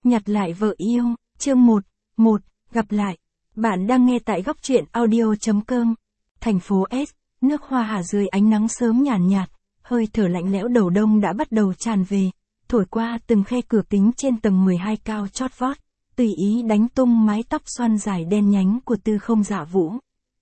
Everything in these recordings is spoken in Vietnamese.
Nhặt lại vợ yêu, chương 1, gặp lại. Bạn đang nghe tại góc truyện audio.com. Thành phố S, nước Hoa Hạ dưới ánh nắng sớm nhàn nhạt, hơi thở lạnh lẽo đầu đông đã bắt đầu tràn về, thổi qua từng khe cửa kính trên tầng 12 cao chót vót, tùy ý đánh tung mái tóc xoăn dài đen nhánh của Tư Không Dạ Vũ.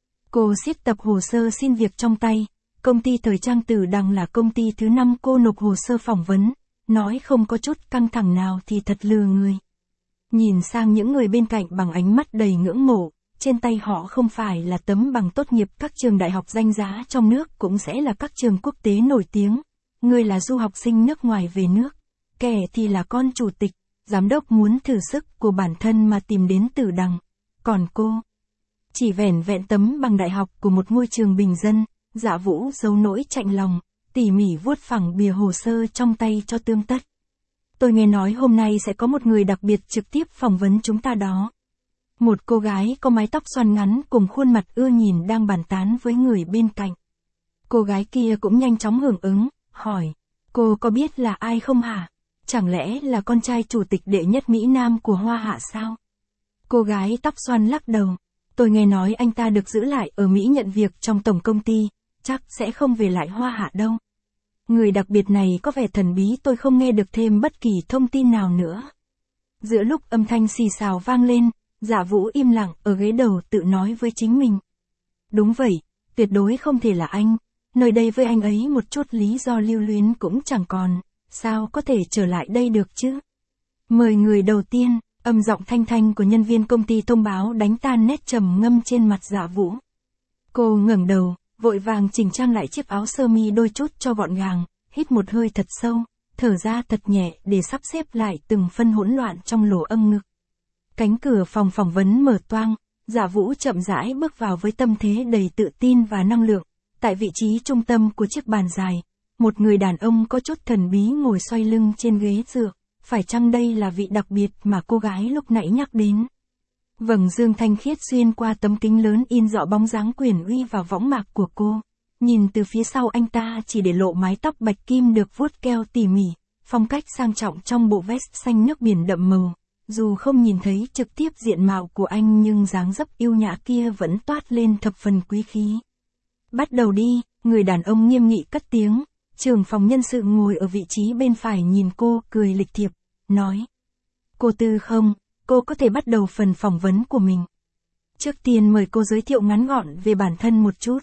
Cô siết tập hồ sơ xin việc trong tay, công ty thời trang Tử Đằng là công ty thứ 5 cô nộp hồ sơ phỏng vấn, nói không có chút căng thẳng nào thì thật lừa người. Nhìn sang những người bên cạnh bằng ánh mắt đầy ngưỡng mộ, trên tay họ không phải là tấm bằng tốt nghiệp các trường đại học danh giá trong nước cũng sẽ là các trường quốc tế nổi tiếng. Người là du học sinh nước ngoài về nước, kẻ thì là con chủ tịch, giám đốc muốn thử sức của bản thân mà tìm đến Tử Đằng. Còn cô, chỉ vẻn vẹn tấm bằng đại học của một ngôi trường bình dân. Dạ Vũ giấu nỗi chạnh lòng, tỉ mỉ vuốt phẳng bìa hồ sơ trong tay cho tươm tất. Tôi nghe nói hôm nay sẽ có một người đặc biệt trực tiếp phỏng vấn chúng ta đó. Một cô gái có mái tóc xoăn ngắn cùng khuôn mặt ưa nhìn đang bàn tán với người bên cạnh. Cô gái kia cũng nhanh chóng hưởng ứng, hỏi, cô có biết là ai không hả? Chẳng lẽ là con trai chủ tịch đệ nhất Mỹ Nam của Hoa Hạ sao? Cô gái tóc xoăn lắc đầu, tôi nghe nói anh ta được giữ lại ở Mỹ nhận việc trong tổng công ty, chắc sẽ không về lại Hoa Hạ đâu. Người đặc biệt này có vẻ thần bí, tôi không nghe được thêm bất kỳ thông tin nào nữa. Giữa lúc âm thanh xì xào vang lên, Dạ Vũ im lặng ở ghế đầu tự nói với chính mình. Đúng vậy, tuyệt đối không thể là anh, nơi đây với anh ấy một chút lý do lưu luyến cũng chẳng còn, sao có thể trở lại đây được chứ? Mời người đầu tiên, âm giọng thanh thanh của nhân viên công ty thông báo đánh tan nét trầm ngâm trên mặt Dạ Vũ. Cô ngẩng đầu, vội vàng chỉnh trang lại chiếc áo sơ mi đôi chút cho gọn gàng, hít một hơi thật sâu, thở ra thật nhẹ để sắp xếp lại từng phân hỗn loạn trong lỗ âm ngực. Cánh cửa phòng phỏng vấn mở toang, Dạ Vũ chậm rãi bước vào với tâm thế đầy tự tin và năng lượng. Tại vị trí trung tâm của chiếc bàn dài, một người đàn ông có chút thần bí ngồi xoay lưng trên ghế dựa. Phải chăng đây là vị đặc biệt mà cô gái lúc nãy nhắc đến? Vầng dương thanh khiết xuyên qua tấm kính lớn in rõ bóng dáng quyền uy vào võng mạc của cô. Nhìn từ phía sau anh ta chỉ để lộ mái tóc bạch kim được vuốt keo tỉ mỉ, phong cách sang trọng trong bộ vest xanh nước biển đậm màu. Dù không nhìn thấy trực tiếp diện mạo của anh nhưng dáng dấp yêu nhã kia vẫn toát lên thập phần quý khí. Bắt đầu đi, người đàn ông nghiêm nghị cất tiếng. Trưởng phòng nhân sự ngồi ở vị trí bên phải nhìn cô cười lịch thiệp, nói. Cô Tư Không, cô có thể bắt đầu phần phỏng vấn của mình. Trước tiên mời cô giới thiệu ngắn gọn về bản thân một chút.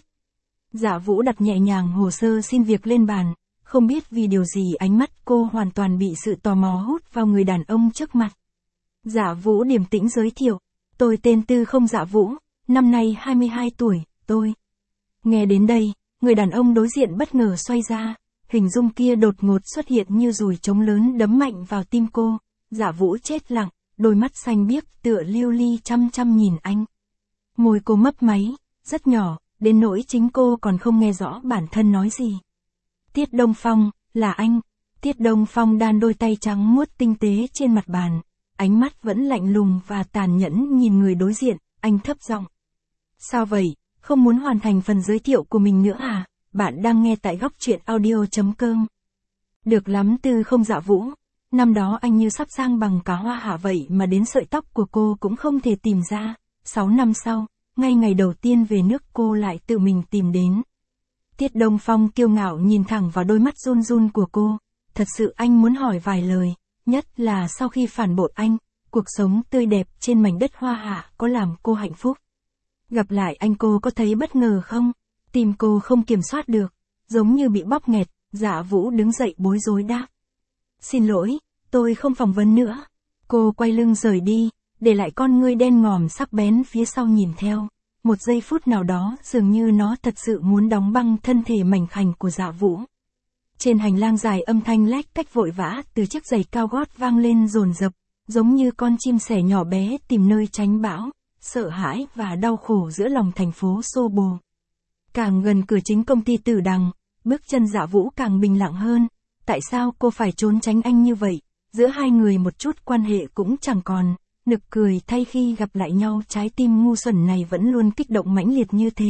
Dạ Vũ đặt nhẹ nhàng hồ sơ xin việc lên bàn, không biết vì điều gì ánh mắt cô hoàn toàn bị sự tò mò hút vào người đàn ông trước mặt. Dạ Vũ điềm tĩnh giới thiệu, tôi tên Tư Không Dạ Vũ, năm nay 22 tuổi, tôi. Nghe đến đây, người đàn ông đối diện bất ngờ xoay ra, hình dung kia đột ngột xuất hiện như dùi trống lớn đấm mạnh vào tim cô. Dạ Vũ chết lặng, đôi mắt xanh biếc tựa lưu ly chăm chăm nhìn anh. Môi cô mấp máy, rất nhỏ, đến nỗi chính cô còn không nghe rõ bản thân nói gì. Tiết Đông Phong, là anh. Tiết Đông Phong đan đôi tay trắng muốt tinh tế trên mặt bàn, ánh mắt vẫn lạnh lùng và tàn nhẫn nhìn người đối diện, anh thấp giọng. Sao vậy, không muốn hoàn thành phần giới thiệu của mình nữa à? Bạn đang nghe tại góc truyện audio.com. Được lắm Tư Không Dạ Vũ, năm đó anh như sắp sang bằng cả Hoa Hạ vậy mà đến sợi tóc của cô cũng không thể tìm ra. 6 năm sau, ngay ngày đầu tiên về nước cô lại tự mình tìm đến. Tiết Đông Phong kiêu ngạo nhìn thẳng vào đôi mắt run run của cô. Thật sự anh muốn hỏi vài lời, nhất là sau khi phản bội anh, cuộc sống tươi đẹp trên mảnh đất Hoa Hạ có làm cô hạnh phúc. Gặp lại anh cô có thấy bất ngờ không? Tim cô không kiểm soát được, giống như bị bóp nghẹt. Dạ Vũ đứng dậy bối rối đáp. Xin lỗi, tôi không phỏng vấn nữa. Cô quay lưng rời đi, để lại con ngươi đen ngòm sắc bén phía sau nhìn theo. Một giây phút nào đó dường như nó thật sự muốn đóng băng thân thể mảnh khảnh của Dạ Vũ. Trên hành lang dài âm thanh lách cách vội vã từ chiếc giày cao gót vang lên dồn dập, giống như con chim sẻ nhỏ bé tìm nơi tránh bão, sợ hãi và đau khổ giữa lòng thành phố xô bồ. Càng gần cửa chính công ty Tử Đằng, bước chân Dạ Vũ càng bình lặng hơn. Tại sao cô phải trốn tránh anh như vậy? Giữa hai người một chút quan hệ cũng chẳng còn. Nực cười thay khi gặp lại nhau, trái tim ngu xuẩn này vẫn luôn kích động mãnh liệt như thế.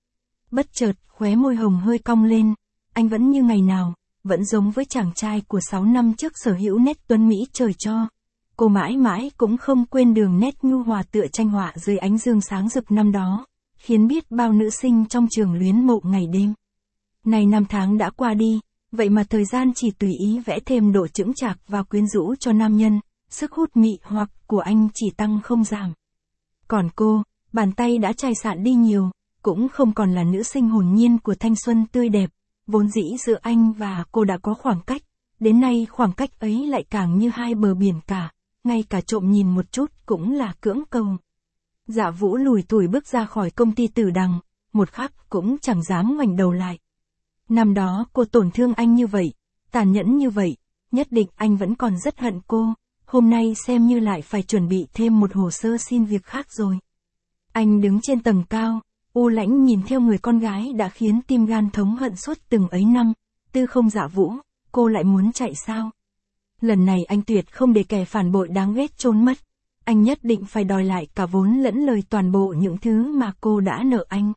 Bất chợt, khóe môi hồng hơi cong lên. Anh vẫn như ngày nào, vẫn giống với chàng trai của 6 năm trước, sở hữu nét tuấn mỹ trời cho. cô mãi mãi cũng không quên đường nét nhu hòa tựa tranh họa dưới ánh dương sáng rực năm đó, khiến biết bao nữ sinh trong trường luyến mộ ngày đêm. Này năm tháng đã qua đi, vậy mà thời gian chỉ tùy ý vẽ thêm độ chững chạc và quyến rũ cho nam nhân, sức hút mị hoặc của anh chỉ tăng không giảm. Còn cô, bàn tay đã chai sạn đi nhiều, cũng không còn là nữ sinh hồn nhiên của thanh xuân tươi đẹp, vốn dĩ giữa anh và cô đã có khoảng cách, đến nay khoảng cách ấy lại càng như hai bờ biển cả, ngay cả trộm nhìn một chút cũng là cưỡng cầu. Dạ Vũ lủi thủi bước ra khỏi công ty Tử Đằng, một khắc cũng chẳng dám ngoảnh đầu lại. Năm đó cô tổn thương anh như vậy, tàn nhẫn như vậy, nhất định anh vẫn còn rất hận cô, hôm nay xem như lại phải chuẩn bị thêm một hồ sơ xin việc khác rồi. Anh đứng trên tầng cao, u lãnh nhìn theo người con gái đã khiến tim gan thống hận suốt từng ấy năm, Tư Không Dạ Vũ, cô lại muốn chạy sao? Lần này anh tuyệt không để kẻ phản bội đáng ghét trốn mất, anh nhất định phải đòi lại cả vốn lẫn lời toàn bộ những thứ mà cô đã nợ anh.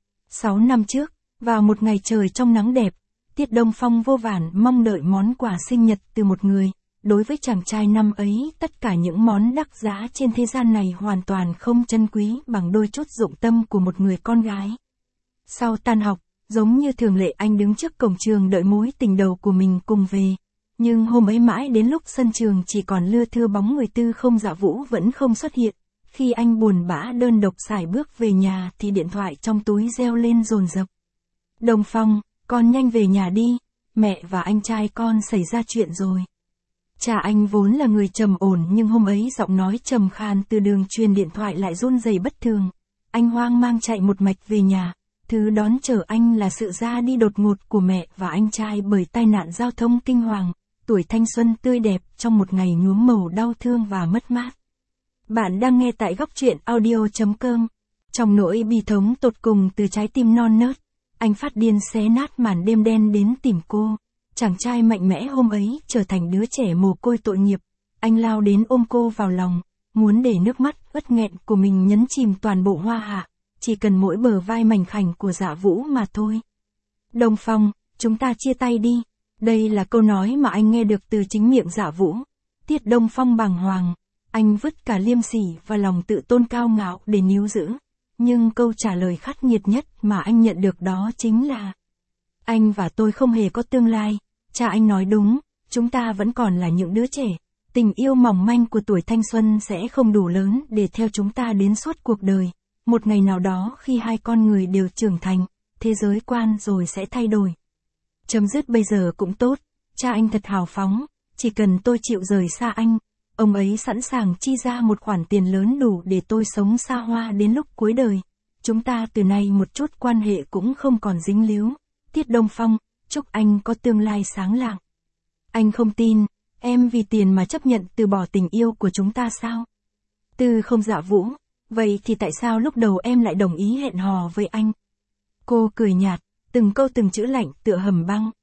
6 năm trước, vào một ngày trời trong nắng đẹp, Tiết Đông Phong vô vàn mong đợi món quà sinh nhật từ một người. Đối với chàng trai năm ấy, tất cả những món đắt giá trên thế gian này hoàn toàn không trân quý bằng đôi chút dụng tâm của một người con gái. Sau tan học, giống như thường lệ anh đứng trước cổng trường đợi mối tình đầu của mình cùng về. Nhưng hôm ấy mãi đến lúc sân trường chỉ còn lưa thưa bóng người Tư Không Dạ Vũ vẫn không xuất hiện. Khi anh buồn bã đơn độc sải bước về nhà thì điện thoại trong túi reo lên dồn dập. Đông Phong, con nhanh về nhà đi, mẹ và anh trai con xảy ra chuyện rồi. Cha anh vốn là người trầm ổn nhưng hôm ấy giọng nói trầm khan từ đường truyền điện thoại lại run rẩy bất thường. Anh hoang mang chạy một mạch về nhà, thứ đón chờ anh là sự ra đi đột ngột của mẹ và anh trai bởi tai nạn giao thông kinh hoàng, tuổi thanh xuân tươi đẹp trong một ngày nhuốm màu đau thương và mất mát. Bạn đang nghe tại Góc Truyện Audio.com. Trong nỗi bi thống tột cùng từ trái tim non nớt, anh phát điên xé nát màn đêm đen đến tìm cô. Chàng trai mạnh mẽ hôm ấy trở thành đứa trẻ mồ côi tội nghiệp. Anh lao đến ôm cô vào lòng, muốn để nước mắt ướt nghẹn của mình nhấn chìm toàn bộ Hoa Hạ, chỉ cần mỗi bờ vai mảnh khảnh của Dạ Vũ mà thôi. Đông Phong, chúng ta chia tay đi. Đây là câu nói mà anh nghe được từ chính miệng Dạ Vũ. Tiết Đông Phong bàng hoàng, anh vứt cả liêm sỉ và lòng tự tôn cao ngạo để níu giữ. Nhưng câu trả lời khắc nghiệt nhất mà anh nhận được đó chính là: anh và tôi không hề có tương lai. Cha anh nói đúng, chúng ta vẫn còn là những đứa trẻ. Tình yêu mỏng manh của tuổi thanh xuân sẽ không đủ lớn để theo chúng ta đến suốt cuộc đời. Một ngày nào đó khi hai con người đều trưởng thành, thế giới quan rồi sẽ thay đổi. Chấm dứt bây giờ cũng tốt, cha anh thật hào phóng, chỉ cần tôi chịu rời xa anh, ông ấy sẵn sàng chi ra một khoản tiền lớn đủ để tôi sống xa hoa đến lúc cuối đời. Chúng ta từ nay một chút quan hệ cũng không còn dính líu. Tiết Đông Phong, chúc anh có tương lai sáng lạng. Anh không tin, em vì tiền mà chấp nhận từ bỏ tình yêu của chúng ta sao? Tư Không Dạ Vũ, vậy thì tại sao lúc đầu em lại đồng ý hẹn hò với anh? Cô cười nhạt, từng câu từng chữ lạnh tựa hầm băng.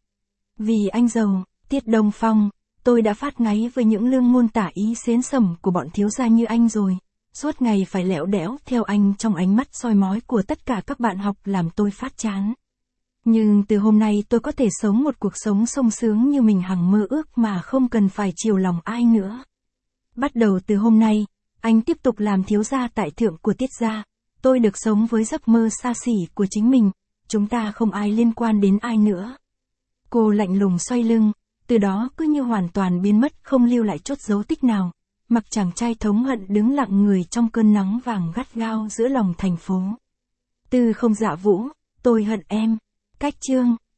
Vì anh giàu. Tiết Đông Phong, tôi đã phát ngáy với những lương ngôn tả ý xến sẩm của bọn thiếu gia như anh rồi. Suốt ngày phải lẽo đẽo theo anh trong ánh mắt soi mói của tất cả các bạn học làm tôi phát chán. Nhưng từ hôm nay tôi có thể sống một cuộc sống sung sướng như mình hằng mơ ước mà không cần phải chiều lòng ai nữa. Bắt đầu từ hôm nay, anh tiếp tục làm thiếu gia tại thượng của Tiết gia. Tôi được sống với giấc mơ xa xỉ của chính mình, chúng ta không ai liên quan đến ai nữa. Cô lạnh lùng xoay lưng, từ đó cứ như hoàn toàn biến mất không lưu lại chút dấu tích nào. Mặc chàng trai thống hận đứng lặng người trong cơn nắng vàng gắt gao giữa lòng thành phố. Tư Không Dạ Vũ, tôi hận em. Cách chương